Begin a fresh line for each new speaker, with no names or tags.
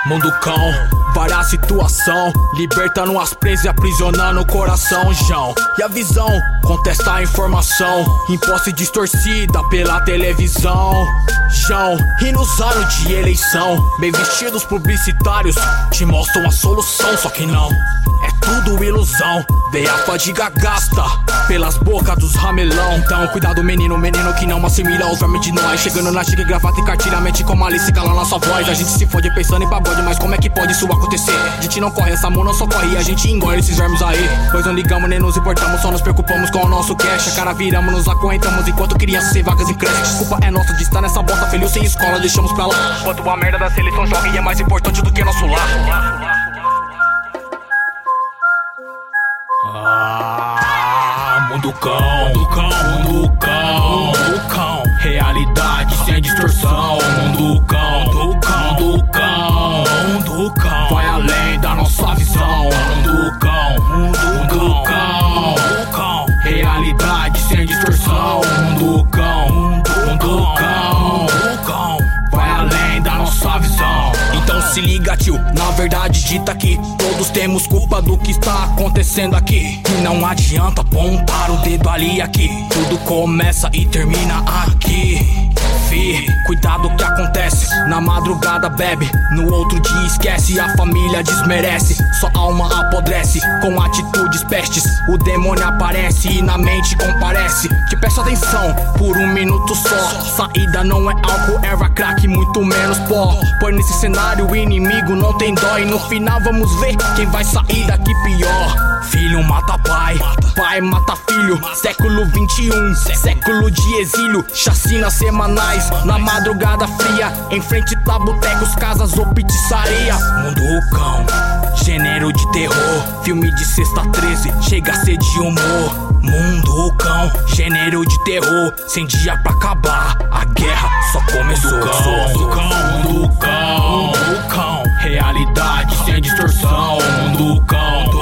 Mundo cão, várias situação, libertando as presas e aprisionando o coração, João. E a visão, contesta a informação, imposta e distorcida pela televisão, João. E nos anos de eleição, bem vestidos publicitários te mostram a solução, só que não, é tudo ilusão. Vê a fadiga gasta pelas bocas dos ramelão. Então cuidado menino, menino que não assimila os vermes de nós. Chegando na chique, gravata e cartilha, mente com malícia, cala nossa voz. A gente se fode pensando em pagode, mas como é que pode isso acontecer? A gente não corre, essa mão não só corre, a gente engole esses vermes aí. Pois não ligamos nem nos importamos, só nos preocupamos com o nosso cash. A cara viramos, nos acorrentamos enquanto crianças sem vagas em creche. Culpa é nossa de estar nessa bosta, feliz sem escola, deixamos pra lá. Enquanto a merda da seleção joga e é mais importante do que nosso lar. Mundo cão, mundo cão, mundo cão, mundo cão. Realidade sem distorção. Mundo cão, mundo cão, mundo cão, mundo cão. Vai além da nossa visão. Mundo cão, mundo cão, mundo cão. Realidade sem distorção. Mundo cão, mundo cão, mundo cão. Vai além da nossa visão. Então se liga, tio, na verdade dita que todos temos culpa do que está acontecendo aqui. E não adianta apontar o dedo ali e aqui. Tudo começa e termina aqui. Fi, cuidado que acontece. Na madrugada bebe, no outro dia esquece. A família desmerece, sua alma apodrece. Com atitudes pestes, o demônio aparece e na mente comparece. Te peço atenção, por um minuto só. Saída não é álcool, erva, crack, muito menos pó. Pois nesse cenário o inimigo não tem dó. E no final vamos ver quem vai sair daqui pior. Filho mata pai, pai mata filho. Século 21, século de exílio. Chacinas semanais, na madrugada fria. Em frente tá botecos, casas ou pizzaria. Mundo cão, gênero de terror. Filme de sexta 13, chega a ser de humor. Mundo cão, gênero de terror. Sem dia pra acabar, a guerra só começou. Mundo cão, mundo cão, mundo cão. Realidade sem distorção. Mundo cão,